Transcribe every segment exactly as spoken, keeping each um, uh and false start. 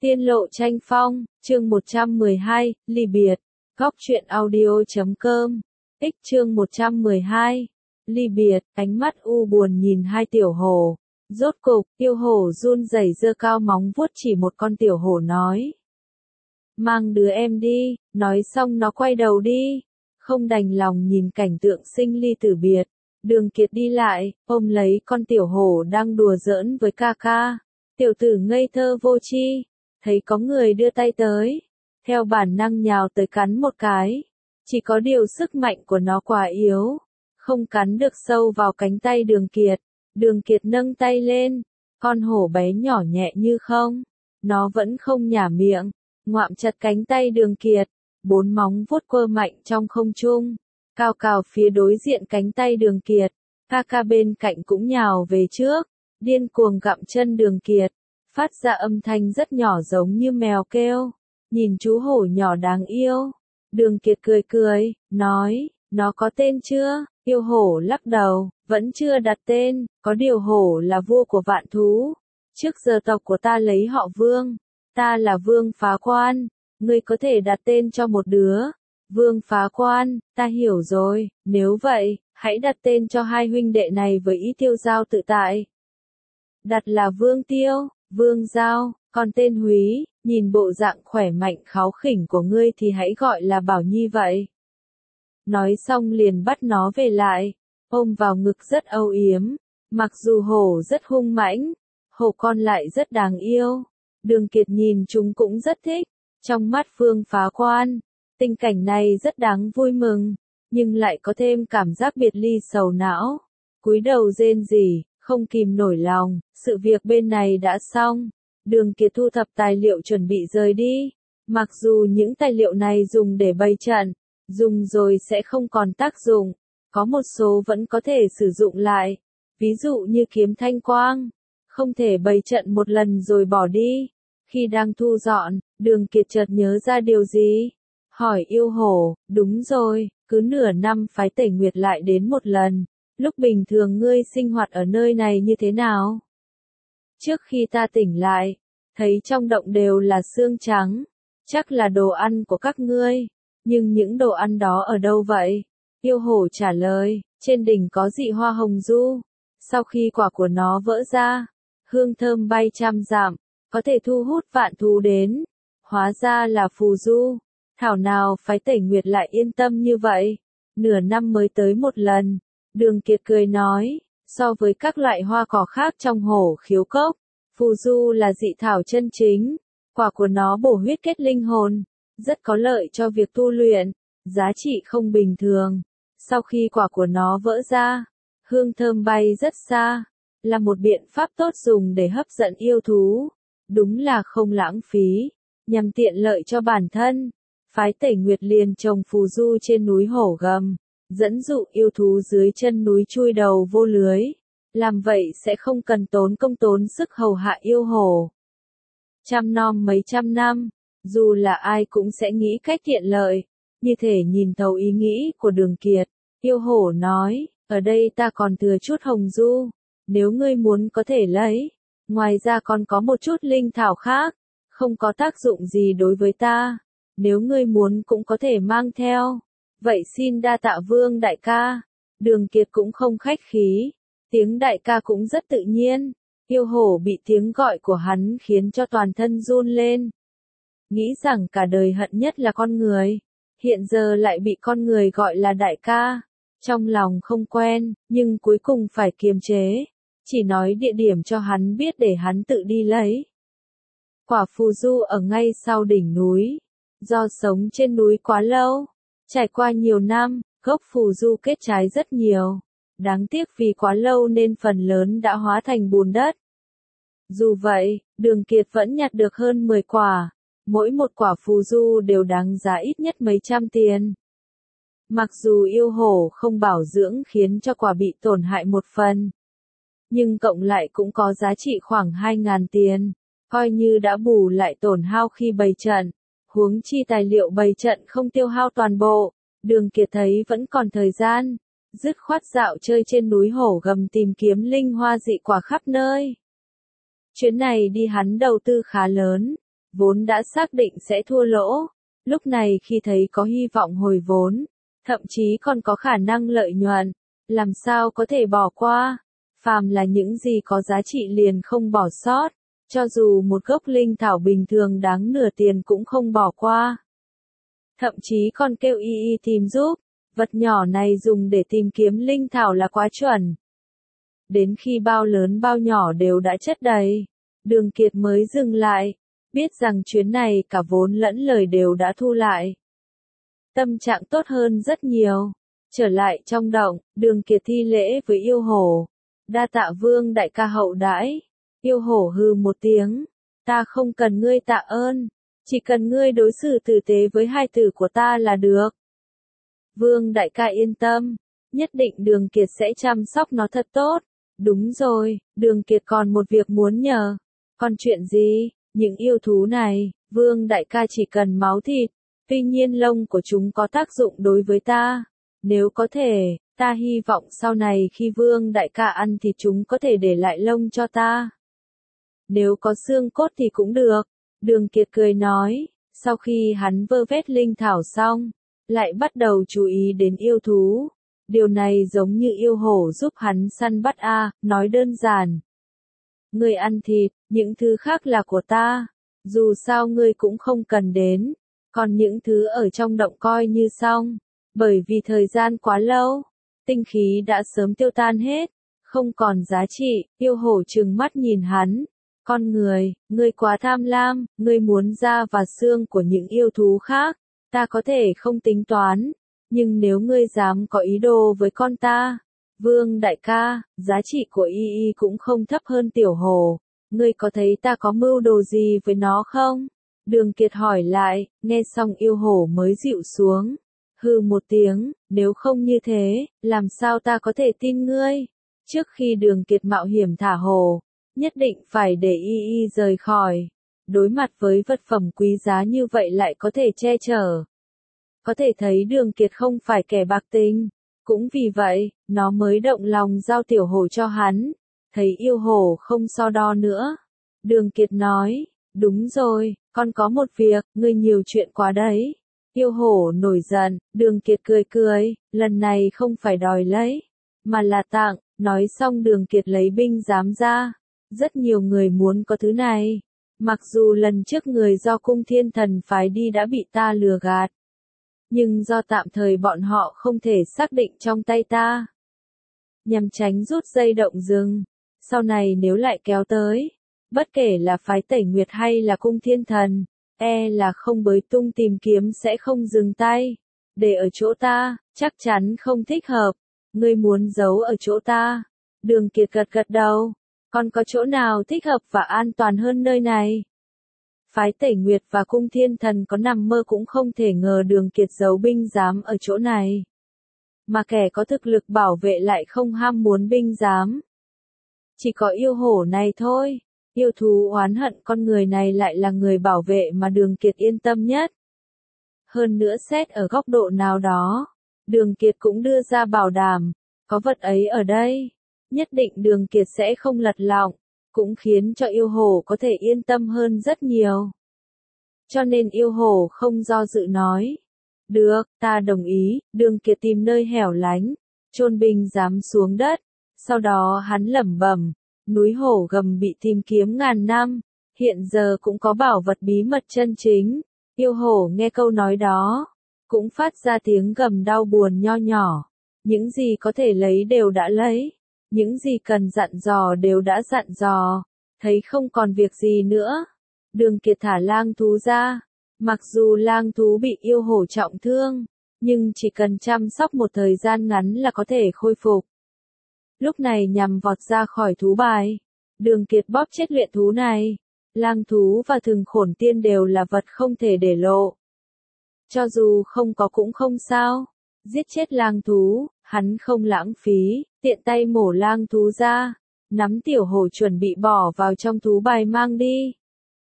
Tiên lộ tranh phong, chương một trăm mười hai, ly biệt. Góc truyện audio chấm com. X chương một trăm mười hai. Ly biệt, ánh mắt u buồn nhìn hai tiểu hổ. Rốt cục, yêu hổ run rẩy giơ cao móng vuốt chỉ một con tiểu hổ nói. Mang đứa em đi, nói xong nó quay đầu đi. Không đành lòng nhìn cảnh tượng sinh ly tử biệt. Đường Kiệt đi lại, ôm lấy con tiểu hổ đang đùa giỡn với ca ca. Tiểu tử ngây thơ vô tri, thấy có người đưa tay tới, theo bản năng nhào tới cắn một cái. Chỉ có điều sức mạnh của nó quá yếu, không cắn được sâu vào cánh tay Đường Kiệt. Đường Kiệt nâng tay lên, con hổ bé nhỏ nhẹ như không, nó vẫn không nhả miệng, ngoạm chặt cánh tay Đường Kiệt, bốn móng vuốt quơ mạnh trong không trung, cao cào phía đối diện cánh tay Đường Kiệt. Ca ca bên cạnh cũng nhào về trước, điên cuồng gặm chân Đường Kiệt, phát ra âm thanh rất nhỏ giống như mèo kêu. Nhìn chú hổ nhỏ đáng yêu, Đường Kiệt cười cười, nói, nó có tên chưa? Yêu hổ lắc đầu, vẫn chưa đặt tên, có điều hổ là vua của vạn thú. Trước giờ tộc của ta lấy họ Vương, ta là Vương Phá Quan, ngươi có thể đặt tên cho một đứa. Vương Phá Quan, ta hiểu rồi, nếu vậy, hãy đặt tên cho hai huynh đệ này với ý tiêu giao tự tại. Đặt là Vương Tiêu, Vương Giao, còn tên Húy, nhìn bộ dạng khỏe mạnh kháu khỉnh của ngươi thì hãy gọi là Bảo Nhi vậy. Nói xong liền bắt nó về lại, ôm vào ngực rất âu yếm. Mặc dù hổ rất hung mãnh, hổ con lại rất đáng yêu. Đường Kiệt nhìn chúng cũng rất thích. Trong mắt Vương Phá Quan, tình cảnh này rất đáng vui mừng, nhưng lại có thêm cảm giác biệt ly sầu não. Cúi đầu rên rỉ, không kìm nổi lòng, sự việc bên này đã xong. Đường Kiệt thu thập tài liệu chuẩn bị rời đi. Mặc dù những tài liệu này dùng để bày trận, dùng rồi sẽ không còn tác dụng, có một số vẫn có thể sử dụng lại. Ví dụ như kiếm thanh quang, không thể bày trận một lần rồi bỏ đi. Khi đang thu dọn, Đường Kiệt chợt nhớ ra điều gì. Hỏi yêu hổ, đúng rồi, cứ nửa năm phái Tẩy Nguyệt lại đến một lần. Lúc bình thường ngươi sinh hoạt ở nơi này như thế nào? Trước khi ta tỉnh lại, thấy trong động đều là xương trắng, chắc là đồ ăn của các ngươi. Nhưng những đồ ăn đó ở đâu vậy? Yêu hổ trả lời, trên đỉnh có dị hoa hồng du. Sau khi quả của nó vỡ ra, hương thơm bay trăm dặm, có thể thu hút vạn thú đến. Hóa ra là phù du. Thảo nào phái Tẩy Nguyệt lại yên tâm như vậy. Nửa năm mới tới một lần. Đường Kiệt cười nói, so với các loại hoa cỏ khác trong hổ khiếu cốc, phù du là dị thảo chân chính. Quả của nó bổ huyết kết linh hồn, rất có lợi cho việc tu luyện, giá trị không bình thường. Sau khi quả của nó vỡ ra, hương thơm bay rất xa, là một biện pháp tốt dùng để hấp dẫn yêu thú. Đúng là không lãng phí, nhằm tiện lợi cho bản thân. Phái Tẩy Nguyệt liền trồng phù du trên núi Hổ Gầm, dẫn dụ yêu thú dưới chân núi chui đầu vô lưới. Làm vậy sẽ không cần tốn công tốn sức hầu hạ yêu hổ. Chăm nom mấy trăm năm, dù là ai cũng sẽ nghĩ cách tiện lợi, như thể nhìn thấu ý nghĩ của Đường Kiệt. Yêu hổ nói, ở đây ta còn thừa chút hồng du, nếu ngươi muốn có thể lấy. Ngoài ra còn có một chút linh thảo khác, không có tác dụng gì đối với ta. Nếu ngươi muốn cũng có thể mang theo. Vậy xin đa tạ Vương đại ca. Đường Kiệt cũng không khách khí. Tiếng đại ca cũng rất tự nhiên. Yêu hổ bị tiếng gọi của hắn khiến cho toàn thân run lên. Nghĩ rằng cả đời hận nhất là con người. Hiện giờ lại bị con người gọi là đại ca. Trong lòng không quen, nhưng cuối cùng phải kiềm chế. Chỉ nói địa điểm cho hắn biết để hắn tự đi lấy. Quả phù du ở ngay sau đỉnh núi. Do sống trên núi quá lâu, trải qua nhiều năm, gốc phù du kết trái rất nhiều. Đáng tiếc vì quá lâu nên phần lớn đã hóa thành bùn đất. Dù vậy, Đường Kiệt vẫn nhặt được hơn mười quả. Mỗi một quả phù du đều đáng giá ít nhất mấy trăm tiền. Mặc dù yêu hổ không bảo dưỡng khiến cho quả bị tổn hại một phần, nhưng cộng lại cũng có giá trị khoảng hai ngàn tiền, coi như đã bù lại tổn hao khi bày trận. Huống chi tài liệu bày trận không tiêu hao toàn bộ. Đường Kiệt thấy vẫn còn thời gian, dứt khoát dạo chơi trên núi Hổ Gầm tìm kiếm linh hoa dị quả khắp nơi. Chuyến này đi hắn đầu tư khá lớn, vốn đã xác định sẽ thua lỗ. Lúc này khi thấy có hy vọng hồi vốn, thậm chí còn có khả năng lợi nhuận, làm sao có thể bỏ qua. Phàm là những gì có giá trị liền không bỏ sót, cho dù một gốc linh thảo bình thường đáng nửa tiền cũng không bỏ qua. Thậm chí còn kêu y y tìm giúp, vật nhỏ này dùng để tìm kiếm linh thảo là quá chuẩn. Đến khi bao lớn bao nhỏ đều đã chất đầy, Đường Kiệt mới dừng lại, biết rằng chuyến này cả vốn lẫn lời đều đã thu lại. Tâm trạng tốt hơn rất nhiều. Trở lại trong động, Đường Kiệt thi lễ với yêu hổ. Đa tạ Vương đại ca hậu đãi. Yêu hổ hừ một tiếng. Ta không cần ngươi tạ ơn. Chỉ cần ngươi đối xử tử tế với hai tử của ta là được. Vương đại ca yên tâm. Nhất định Đường Kiệt sẽ chăm sóc nó thật tốt. Đúng rồi, Đường Kiệt còn một việc muốn nhờ. Còn chuyện gì? Những yêu thú này, Vương đại ca chỉ cần máu thịt. Tuy nhiên lông của chúng có tác dụng đối với ta. Nếu có thể, ta hy vọng sau này khi Vương đại ca ăn thì chúng có thể để lại lông cho ta. Nếu có xương cốt thì cũng được. Đường Kiệt cười nói, sau khi hắn vơ vét linh thảo xong, lại bắt đầu chú ý đến yêu thú. Điều này giống như yêu hổ giúp hắn săn bắt a, nói đơn giản. Ngươi ăn thịt, những thứ khác là của ta. Dù sao ngươi cũng không cần đến. Còn những thứ ở trong động coi như xong. Bởi vì thời gian quá lâu, tinh khí đã sớm tiêu tan hết, không còn giá trị. Yêu hổ trừng mắt nhìn hắn. Con người, ngươi quá tham lam, ngươi muốn da và xương của những yêu thú khác. Ta có thể không tính toán, nhưng nếu ngươi dám có ý đồ với con ta, Vương đại ca, giá trị của y y cũng không thấp hơn tiểu hồ. Ngươi có thấy ta có mưu đồ gì với nó không? Đường Kiệt hỏi lại, nghe xong yêu hổ mới dịu xuống. Hừ một tiếng, nếu không như thế, làm sao ta có thể tin ngươi? Trước khi Đường Kiệt mạo hiểm thả hồ, nhất định phải để y y rời khỏi. Đối mặt với vật phẩm quý giá như vậy lại có thể che chở. Có thể thấy Đường Kiệt không phải kẻ bạc tình. Cũng vì vậy, nó mới động lòng giao tiểu hổ cho hắn. Thấy yêu hổ không so đo nữa. Đường Kiệt nói, đúng rồi, con có một việc, ngươi nhiều chuyện quá đấy. Yêu hổ nổi giận, Đường Kiệt cười cười, lần này không phải đòi lấy, mà là tặng. Nói xong Đường Kiệt lấy binh giám ra. Rất nhiều người muốn có thứ này. Mặc dù lần trước người do cung thiên thần phái đi đã bị ta lừa gạt. Nhưng do tạm thời bọn họ không thể xác định trong tay ta. Nhằm tránh rút dây động rừng. Sau này nếu lại kéo tới, bất kể là phái Tẩy Nguyệt hay là cung thiên thần, e là không bới tung tìm kiếm sẽ không dừng tay. Để ở chỗ ta, chắc chắn không thích hợp. Ngươi muốn giấu ở chỗ ta. Đường Kiệt gật gật đầu. Còn có chỗ nào thích hợp và an toàn hơn nơi này? Phái Tẩy Nguyệt và cung thiên thần có nằm mơ cũng không thể ngờ Đường Kiệt giấu binh giám ở chỗ này. Mà kẻ có thực lực bảo vệ lại không ham muốn binh giám. Chỉ có yêu hổ này thôi. Yêu thú oán hận con người này lại là người bảo vệ mà Đường Kiệt yên tâm nhất. Hơn nữa xét ở góc độ nào đó, Đường Kiệt cũng đưa ra bảo đảm, có vật ấy ở đây, nhất định Đường Kiệt sẽ không lật lọng, cũng khiến cho yêu hổ có thể yên tâm hơn rất nhiều. Cho nên yêu hổ không do dự nói, được, ta đồng ý. Đường Kiệt tìm nơi hẻo lánh, chôn binh giám xuống đất, sau đó hắn lẩm bẩm, núi hổ gầm bị tìm kiếm ngàn năm, hiện giờ cũng có bảo vật bí mật chân chính. Yêu hổ nghe câu nói đó, cũng phát ra tiếng gầm đau buồn nho nhỏ. Những gì có thể lấy đều đã lấy, những gì cần dặn dò đều đã dặn dò, thấy không còn việc gì nữa. Đường Kiệt thả lang thú ra, mặc dù lang thú bị yêu hổ trọng thương, nhưng chỉ cần chăm sóc một thời gian ngắn là có thể khôi phục. Lúc này nhằm vọt ra khỏi thú bài, Đường Kiệt bóp chết luyện thú này. Lang thú và Thường Khổn Tiên đều là vật không thể để lộ. Cho dù không có cũng không sao. Giết chết lang thú, hắn không lãng phí, tiện tay mổ lang thú ra, nắm tiểu hổ chuẩn bị bỏ vào trong thú bài mang đi.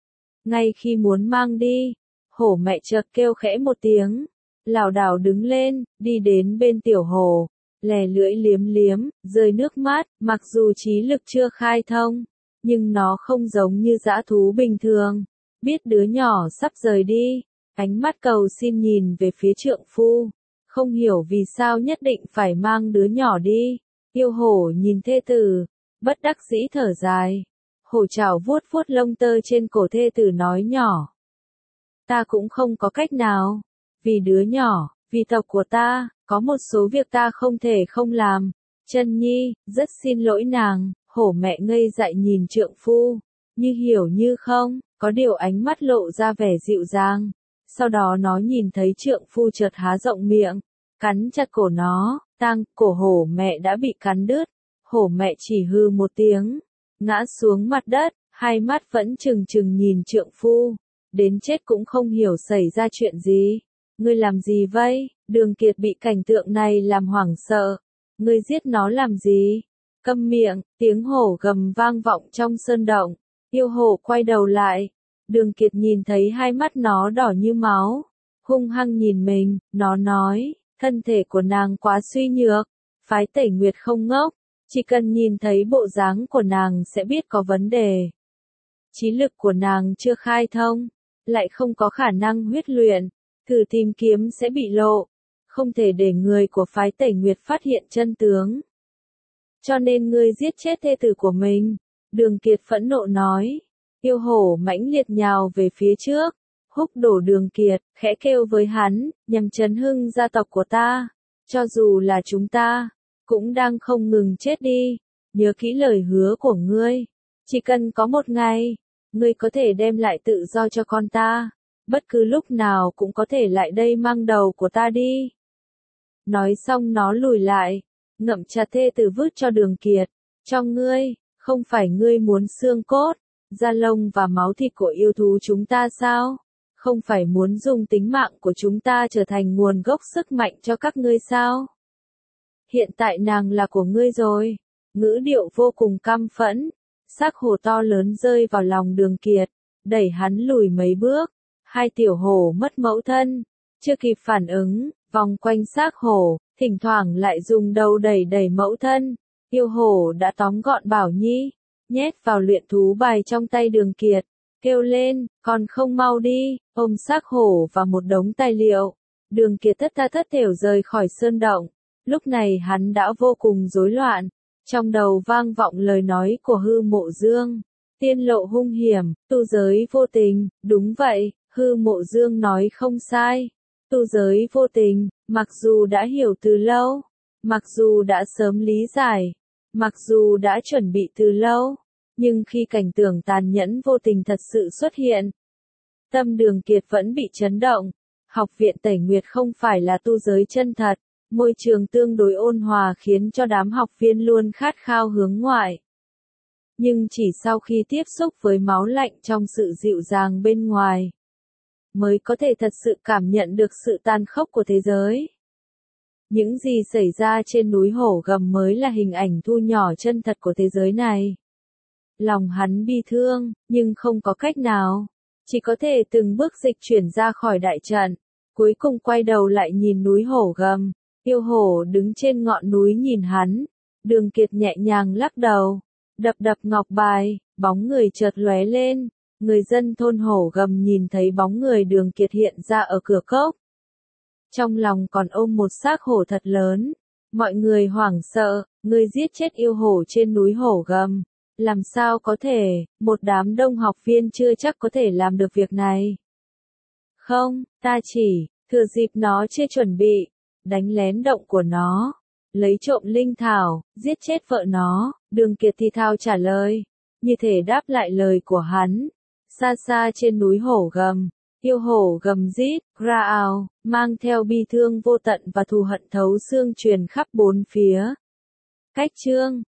Ngay khi muốn mang đi, hổ mẹ chợt kêu khẽ một tiếng, lảo đảo đứng lên, đi đến bên tiểu hổ, lè lưỡi liếm liếm, rơi nước mắt. Mặc dù trí lực chưa khai thông, nhưng nó không giống như dã thú bình thường, biết đứa nhỏ sắp rời đi, ánh mắt cầu xin nhìn về phía trượng phu, không hiểu vì sao nhất định phải mang đứa nhỏ đi. Yêu hổ nhìn thê tử, bất đắc dĩ thở dài. Hổ chảo vuốt vuốt lông tơ trên cổ thê tử nói nhỏ. Ta cũng không có cách nào. Vì đứa nhỏ, vì tộc của ta, có một số việc ta không thể không làm. Chân nhi, rất xin lỗi nàng. Hổ mẹ ngây dại nhìn trượng phu, như hiểu như không, có điều ánh mắt lộ ra vẻ dịu dàng. Sau đó nó nhìn thấy trượng phu chợt há rộng miệng, cắn chặt cổ nó, tang, cổ hổ mẹ đã bị cắn đứt. Hổ mẹ chỉ hư một tiếng, ngã xuống mặt đất, hai mắt vẫn trừng trừng nhìn trượng phu, đến chết cũng không hiểu xảy ra chuyện gì. Ngươi làm gì vậy? Đường Kiệt bị cảnh tượng này làm hoảng sợ. Ngươi giết nó làm gì? Câm miệng, tiếng hổ gầm vang vọng trong sơn động. Yêu hổ quay đầu lại. Đường Kiệt nhìn thấy hai mắt nó đỏ như máu. Hung hăng nhìn mình, nó nói, thân thể của nàng quá suy nhược. Phái Tẩy Nguyệt không ngốc. Chỉ cần nhìn thấy bộ dáng của nàng sẽ biết có vấn đề. Trí lực của nàng chưa khai thông, lại không có khả năng huyết luyện. Thử tìm kiếm sẽ bị lộ. Không thể để người của phái Tẩy Nguyệt phát hiện chân tướng. Cho nên ngươi giết chết thê tử của mình. Đường Kiệt phẫn nộ nói. Yêu hổ mãnh liệt nhào về phía trước. Húc đổ Đường Kiệt, khẽ kêu với hắn, nhằm chấn hưng gia tộc của ta. Cho dù là chúng ta, cũng đang không ngừng chết đi. Nhớ kỹ lời hứa của ngươi. Chỉ cần có một ngày, ngươi có thể đem lại tự do cho con ta. Bất cứ lúc nào cũng có thể lại đây mang đầu của ta đi. Nói xong nó lùi lại, ngậm chặt thê tử vứt cho Đường Kiệt. Cho ngươi, không phải ngươi muốn xương cốt, da lông và máu thịt của yêu thú chúng ta sao? Không phải muốn dùng tính mạng của chúng ta trở thành nguồn gốc sức mạnh cho các ngươi sao? Hiện tại nàng là của ngươi rồi. Ngữ điệu vô cùng căm phẫn. Xác hổ to lớn rơi vào lòng Đường Kiệt, đẩy hắn lùi mấy bước. Hai tiểu hổ mất mẫu thân, chưa kịp phản ứng, vòng quanh xác hổ, thỉnh thoảng lại dùng đầu đẩy đẩy mẫu thân. Yêu hổ đã tóm gọn Bảo Nhi, nhét vào luyện thú bài trong tay Đường Kiệt, kêu lên, còn không mau đi, ôm xác hổ và một đống tài liệu. Đường Kiệt thất tha thất thểu rời khỏi sơn động, lúc này hắn đã vô cùng rối loạn, trong đầu vang vọng lời nói của Hư Mộ Dương. Tiên lộ hung hiểm, tu giới vô tình, đúng vậy, Hư Mộ Dương nói không sai. Tu giới vô tình, mặc dù đã hiểu từ lâu, mặc dù đã sớm lý giải, mặc dù đã chuẩn bị từ lâu, nhưng khi cảnh tượng tàn nhẫn vô tình thật sự xuất hiện, tâm Đường Kiệt vẫn bị chấn động. Học viện Tẩy Nguyệt không phải là tu giới chân thật, môi trường tương đối ôn hòa khiến cho đám học viên luôn khát khao hướng ngoại. Nhưng chỉ sau khi tiếp xúc với máu lạnh trong sự dịu dàng bên ngoài, mới có thể thật sự cảm nhận được sự tàn khốc của thế giới. Những gì xảy ra trên núi Hổ Gầm mới là hình ảnh thu nhỏ chân thật của thế giới này. Lòng hắn bi thương, nhưng không có cách nào. Chỉ có thể từng bước dịch chuyển ra khỏi đại trận. Cuối cùng quay đầu lại nhìn núi Hổ Gầm. Yêu hổ đứng trên ngọn núi nhìn hắn. Đường Kiệt nhẹ nhàng lắc đầu. Đập đập ngọc bài, bóng người chợt lóe lên. Người dân thôn Hổ Gầm nhìn thấy bóng người Đường Kiệt hiện ra ở cửa cốc. Trong lòng còn ôm một xác hổ thật lớn. Mọi người hoảng sợ, người giết chết yêu hổ trên núi Hổ Gầm. Làm sao có thể, một đám đông học viên chưa chắc có thể làm được việc này. Không, ta chỉ, thừa dịp nó chưa chuẩn bị, đánh lén động của nó, lấy trộm linh thảo, giết chết vợ nó. Đường Kiệt thì thào trả lời, như thể đáp lại lời của hắn. Xa xa trên núi Hổ Gầm, yêu hổ gầm rít, ra ào, mang theo bi thương vô tận và thù hận thấu xương truyền khắp bốn phía. Cách chương